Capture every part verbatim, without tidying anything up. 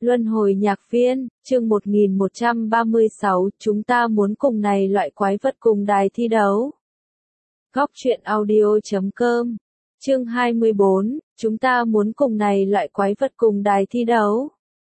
Luân hồi nhạc viên, chương một nghìn một trăm ba mươi sáu, chúng ta muốn cùng này loại quái vật cùng đài thi đấu. Góc truyện audio chấm com, chương hai mươi bốn, chúng ta muốn cùng này loại quái vật cùng đài thi đấu.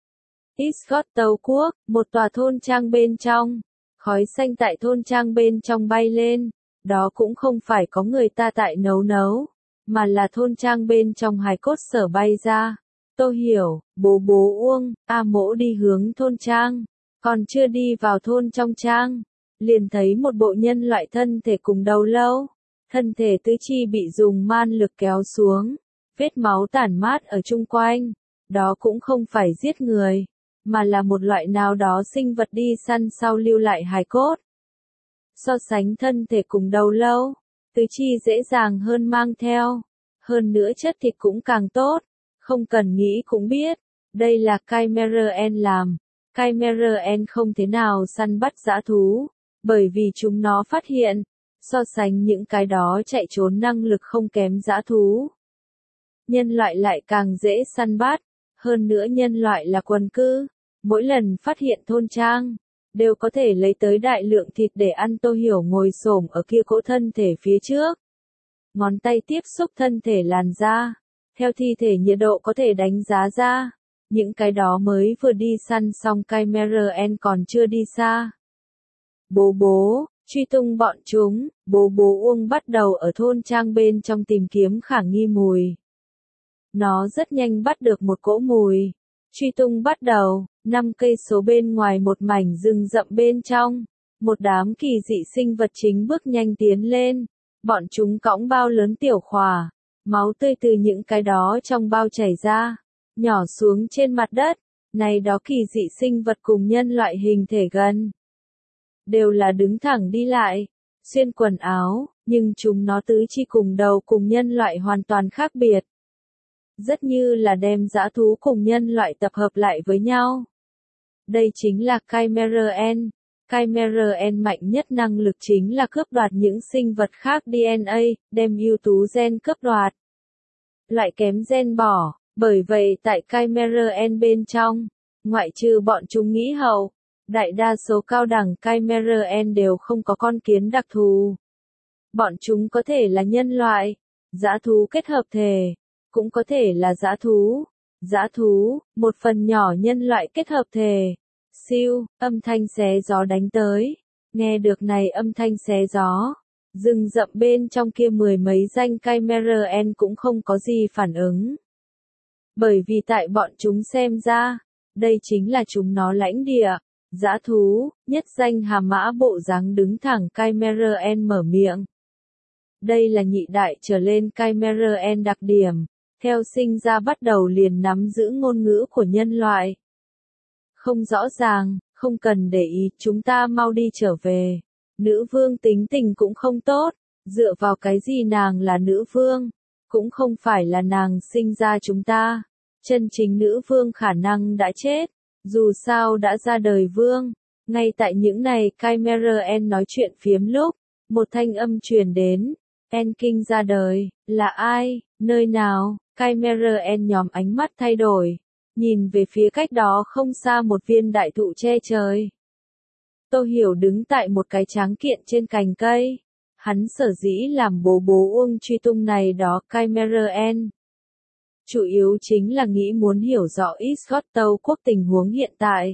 Isgod Tâu Quốc, một tòa thôn trang bên trong, khói xanh tại thôn trang bên trong bay lên, đó cũng không phải có người ta tại nấu nấu, mà là thôn trang bên trong hài cốt sở bay ra. Tô Hiểu, bố bố Uông, A Mỗ đi hướng thôn trang, còn chưa đi vào thôn trong trang, liền thấy một bộ nhân loại thân thể cùng đầu lâu, thân thể tứ chi bị dùng man lực kéo xuống, vết máu tản mát ở chung quanh, đó cũng không phải giết người, mà là một loại nào đó sinh vật đi săn sau lưu lại hài cốt. So sánh thân thể cùng đầu lâu, tứ chi dễ dàng hơn mang theo, hơn nữa chất thịt cũng càng tốt. Không cần nghĩ cũng biết, đây là Chimeran làm. Chimeran không thế nào săn bắt dã thú, bởi vì chúng nó phát hiện, so sánh những cái đó chạy trốn năng lực không kém dã thú. Nhân loại lại càng dễ săn bắt, hơn nữa nhân loại là quần cư, mỗi lần phát hiện thôn trang, đều có thể lấy tới đại lượng thịt để ăn. Tô Hiểu ngồi xổm ở kia cỗ thân thể phía trước. Ngón tay tiếp xúc thân thể làn da. Theo thi thể nhiệt độ có thể đánh giá ra, những cái đó mới vừa đi săn xong Chimeran còn chưa đi xa. Bố bố, truy tung bọn chúng, bố bố Uông bắt đầu ở thôn trang bên trong tìm kiếm khả nghi mùi. Nó rất nhanh bắt được một cỗ mùi. Truy tung bắt đầu, năm cây số bên ngoài một mảnh rừng rậm bên trong, một đám kỳ dị sinh vật chính bước nhanh tiến lên, bọn chúng cõng bao lớn tiểu khỏa. Máu tươi từ những cái đó trong bao chảy ra, nhỏ xuống trên mặt đất, này đó kỳ dị sinh vật cùng nhân loại hình thể gần. Đều là đứng thẳng đi lại, xuyên quần áo, nhưng chúng nó tứ chi cùng đầu cùng nhân loại hoàn toàn khác biệt. Rất như là đem dã thú cùng nhân loại tập hợp lại với nhau. Đây chính là Chimeran. Chimeran mạnh nhất năng lực chính là cướp đoạt những sinh vật khác đê en a, đem ưu tú gen cướp đoạt. Loại kém gen bỏ, bởi vậy tại Chimeran bên trong, ngoại trừ bọn chúng nghĩ hậu, đại đa số cao đẳng Chimeran đều không có con kiến đặc thù. Bọn chúng có thể là nhân loại, dã thú kết hợp thể, cũng có thể là dã thú, dã thú, một phần nhỏ nhân loại kết hợp thể. Siêu, âm thanh xé gió đánh tới, nghe được này âm thanh xé gió, rừng rậm bên trong kia mười mấy danh Chimeran cũng không có gì phản ứng. Bởi vì tại bọn chúng xem ra, đây chính là chúng nó lãnh địa, dã thú, nhất danh Hà Mã bộ dáng đứng thẳng Chimeran mở miệng. Đây là nhị đại trở lên Chimeran đặc điểm, theo sinh ra bắt đầu liền nắm giữ ngôn ngữ của nhân loại. Không rõ ràng, không cần để ý, chúng ta mau đi trở về. Nữ vương tính tình cũng không tốt, dựa vào cái gì nàng là nữ vương, cũng không phải là nàng sinh ra chúng ta. Chân chính nữ vương khả năng đã chết, dù sao đã ra đời vương. Ngay tại những này Chimeran nói chuyện phiếm lúc, một thanh âm truyền đến, Enking ra đời, là ai, nơi nào? Chimeran nhóm ánh mắt thay đổi. Nhìn về phía cách đó không xa một viên đại thụ che trời. Tô Hiểu đứng tại một cái tráng kiện trên cành cây. Hắn sở dĩ làm bố bố Uông truy tung này đó Chimeran. Chủ yếu chính là nghĩ muốn hiểu rõ Isgod Tâu Quốc tình huống hiện tại.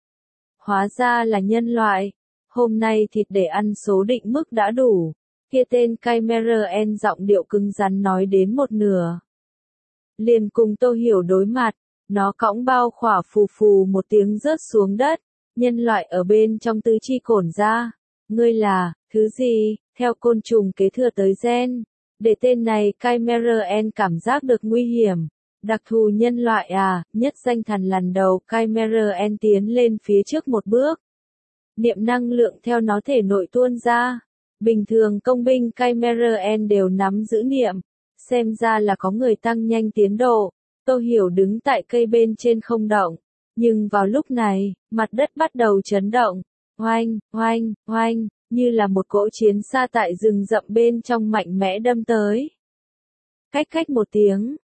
Hóa ra là nhân loại. Hôm nay thịt để ăn số định mức đã đủ. Kia tên Chimeran giọng điệu cứng rắn nói đến một nửa. Liền cùng Tô Hiểu đối mặt. Nó cõng bao khỏa phù phù một tiếng rớt xuống đất, nhân loại ở bên trong tứ chi cổn ra. Ngươi là, thứ gì, theo côn trùng kế thừa tới gen. Để tên này Chimeran cảm giác được nguy hiểm. Đặc thù nhân loại à, nhất danh thần lần đầu Chimeran tiến lên phía trước một bước. Niệm năng lượng theo nó thể nội tuôn ra. Bình thường công binh Chimeran đều nắm giữ niệm. Xem ra là có người tăng nhanh tiến độ. Tô Hiểu đứng tại cây bên trên không động, nhưng vào lúc này, mặt đất bắt đầu chấn động, oanh, oanh, oanh, như là một cỗ chiến xa tại rừng rậm bên trong mạnh mẽ đâm tới. Cách cách một tiếng,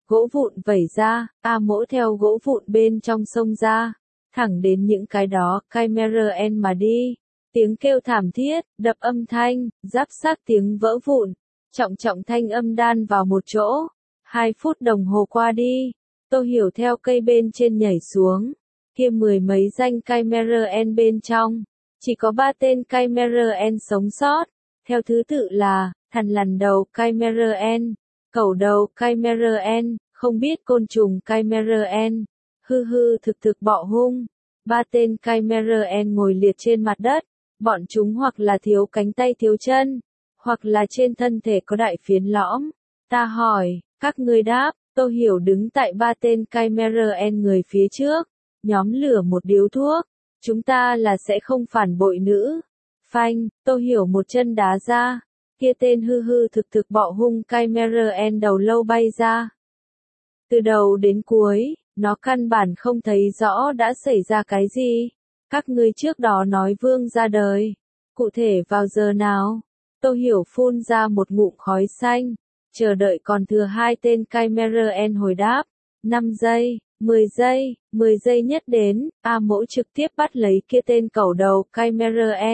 Gỗ vụn vẩy ra, A Mỗ theo gỗ vụn bên trong sông ra, thẳng đến những cái đó, Chimera mà đi. Tiếng kêu thảm thiết, đập âm thanh, giáp sát tiếng vỡ vụn, trọng trọng thanh âm đan vào một chỗ. Hai phút đồng hồ qua đi, Tô Hiểu theo cây bên trên nhảy xuống, kia mười mấy danh Chimera bên trong, chỉ có ba tên Chimera sống sót, theo thứ tự là, thằn lằn đầu Chimera, cẩu đầu Chimera, không biết côn trùng Chimera, hư hư thực thực bọ hung. Ba tên Chimera ngồi liệt trên mặt đất, bọn chúng hoặc là thiếu cánh tay thiếu chân, hoặc là trên thân thể có đại phiến lõm. Ta hỏi, các ngươi đáp, Tô Hiểu đứng tại ba tên Chimera người phía trước, nhóm lửa một điếu thuốc, chúng ta là sẽ không phản bội nữ. Phanh, Tô Hiểu một chân đá ra, kia tên hư hư thực thực bọ hung Chimera đầu lâu bay ra. Từ đầu đến cuối, nó căn bản không thấy rõ đã xảy ra cái gì. Các ngươi trước đó nói vương ra đời. Cụ thể vào giờ nào? Tô Hiểu phun ra một ngụm khói xanh. Chờ đợi còn thừa hai tên Chimera hồi đáp. năm giây, mười giây, mười giây nhất đến, A Mỗ trực tiếp bắt lấy kia tên cẩu đầu Chimera.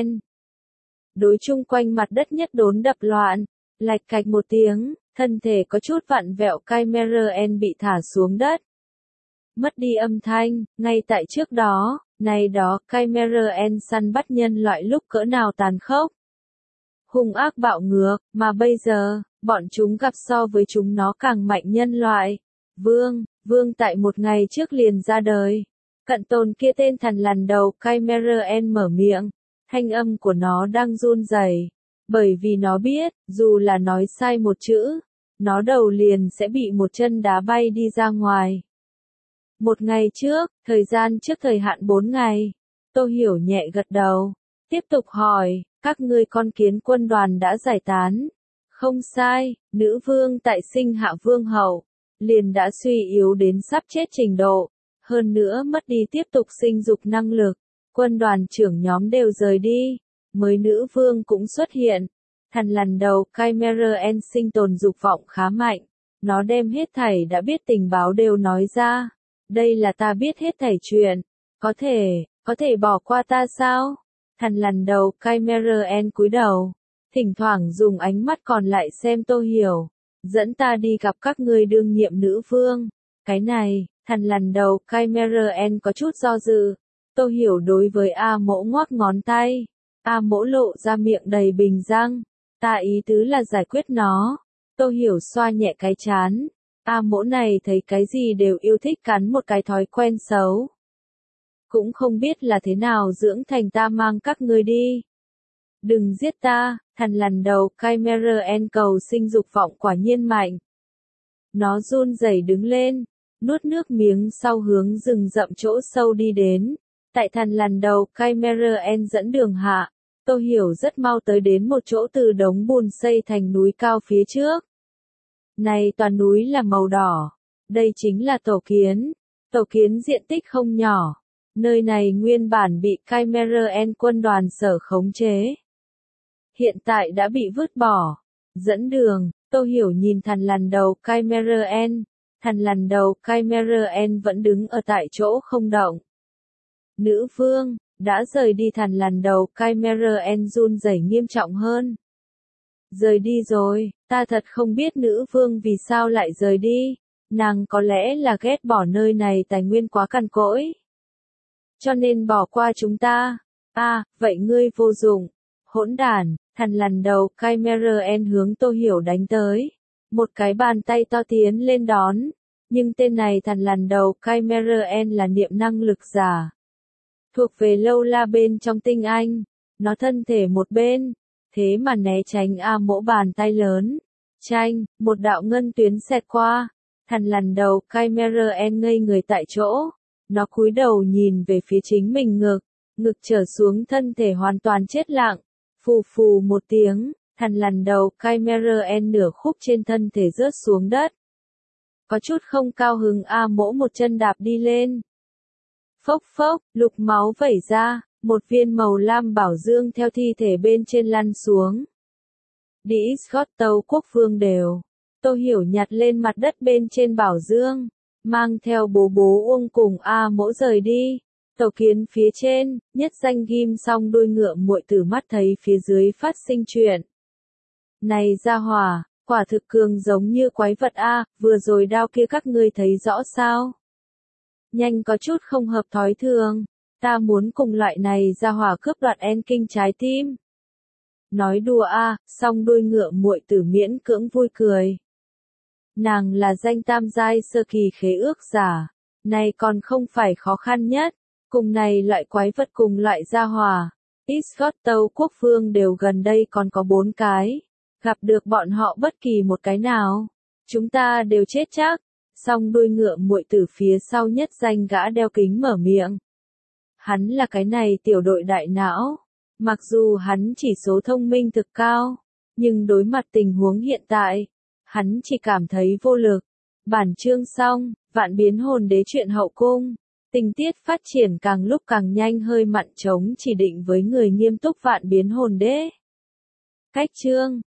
Đối chung quanh mặt đất nhất đốn đập loạn. Lạch cạch một tiếng, thân thể có chút vặn vẹo Chimera bị thả xuống đất. Mất đi âm thanh, ngay tại trước đó, này đó Chimera săn bắt nhân loại lúc cỡ nào tàn khốc. Hung ác bạo ngược, mà bây giờ, bọn chúng gặp so với chúng nó càng mạnh nhân loại. Vương, vương tại một ngày trước liền ra đời. Cận tồn kia tên thằn lằn đầu Chimera mở miệng, thanh âm của nó đang run rẩy, bởi vì nó biết, dù là nói sai một chữ, nó đầu liền sẽ bị một chân đá bay đi ra ngoài. Một ngày trước, thời gian trước thời hạn bốn ngày. Tô Hiểu nhẹ gật đầu. Tiếp tục hỏi, các ngươi con kiến quân đoàn đã giải tán. Không sai, nữ vương tại sinh hạ vương hậu, liền đã suy yếu đến sắp chết trình độ. Hơn nữa mất đi tiếp tục sinh dục năng lực. Quân đoàn trưởng nhóm đều rời đi. Mới nữ vương cũng xuất hiện. Thằn lằn đầu Chimera sinh tồn dục vọng khá mạnh. Nó đem hết thảy đã biết tình báo đều nói ra. Đây là ta biết hết thảy chuyện. Có thể, có thể bỏ qua ta sao? Thằn lằn đầu Chimera cúi đầu. Thỉnh thoảng dùng ánh mắt còn lại xem Tô Hiểu. Dẫn ta đi gặp các ngươi đương nhiệm nữ vương. Cái này, thằn lằn đầu Chimera có chút do dự. Tô Hiểu đối với A Mỗ ngoắc ngón tay. A Mỗ lộ ra miệng đầy bình răng. Ta ý tứ là giải quyết nó. Tô Hiểu xoa nhẹ cái chán. A Mỗ này thấy cái gì đều yêu thích cắn một cái thói quen xấu. Cũng không biết là thế nào dưỡng thành ta mang các ngươi đi. Đừng giết ta, thằn lằn đầu Chimera cầu sinh dục vọng quả nhiên mạnh. Nó run rẩy đứng lên, nuốt nước miếng sau hướng rừng rậm chỗ sâu đi đến. Tại thằn lằn đầu Chimera dẫn đường hạ, Tô Hiểu rất mau tới đến một chỗ từ đống bùn xây thành núi cao phía trước. Này toàn núi là màu đỏ. Đây chính là tổ kiến. Tổ kiến diện tích không nhỏ. Nơi này nguyên bản bị Chimera quân đoàn sở khống chế. Hiện tại đã bị vứt bỏ. Dẫn đường, Tô Hiểu nhìn thằn lằn đầu Chimera. Thằn lằn đầu Chimera vẫn đứng ở tại chỗ không động. Nữ vương, đã rời đi thằn lằn đầu Chimera run rẩy nghiêm trọng hơn. Rời đi rồi, ta thật không biết nữ vương vì sao lại rời đi. Nàng có lẽ là ghét bỏ nơi này tài nguyên quá cằn cỗi. Cho nên bỏ qua chúng ta. À, vậy ngươi vô dụng. Hỗn đản, thằn lằn đầu Chimera hướng Tô Hiểu đánh tới. Một cái bàn tay to tiến lên đón. Nhưng tên này thằn lằn đầu Chimera là niệm năng lực giả. Thuộc về lâu la bên trong tinh anh. Nó thân thể một bên. Thế mà né tránh A Mỗ bàn tay lớn. Chanh, một đạo ngân tuyến xẹt qua. Thằn lằn đầu Chimera ngây người tại chỗ. Nó cúi đầu nhìn về phía chính mình ngực. Ngực trở xuống thân thể hoàn toàn chết lặng. Phù phù một tiếng, thằn lằn đầu Chimera nửa khúc trên thân thể rớt xuống đất. Có chút không cao hứng A Mỗ một chân đạp đi lên. Phốc phốc, lục máu vẩy ra, một viên màu lam bảo dương theo thi thể bên trên lăn xuống. Đi Scott Tâu quốc vương đều. Tô Hiểu nhặt lên mặt đất bên trên bảo dương, mang theo bố bố Uông cùng A Mỗ rời đi. Tàu kiến phía trên, Nhất Danh ghim xong đuôi ngựa muội tử mắt thấy phía dưới phát sinh chuyện. Này gia hỏa, quả thực cường giống như quái vật A, vừa rồi đao kia các ngươi thấy rõ sao? Nhanh có chút không hợp thói thường, ta muốn cùng loại này gia hỏa cướp đoạt en kinh trái tim. Nói đùa A, song đuôi ngựa muội tử miễn cưỡng vui cười. Nàng là danh tam giai sơ kỳ khế ước giả, này còn không phải khó khăn nhất, cùng này loại quái vật cùng loại gia hỏa. Iscott Tâu Quốc Vương đều gần đây còn có bốn cái, gặp được bọn họ bất kỳ một cái nào, chúng ta đều chết chắc. Song đuôi ngựa muội tử phía sau Nhất Danh gã đeo kính mở miệng. Hắn là cái này tiểu đội đại não, mặc dù hắn chỉ số thông minh thực cao, nhưng đối mặt tình huống hiện tại, hắn chỉ cảm thấy vô lực. Bản chương xong, Vạn Biến Hồn Đế truyện hậu cung, tình tiết phát triển càng lúc càng nhanh, hơi mặn trống chỉ định với người nghiêm túc Vạn Biến Hồn Đế. Cách chương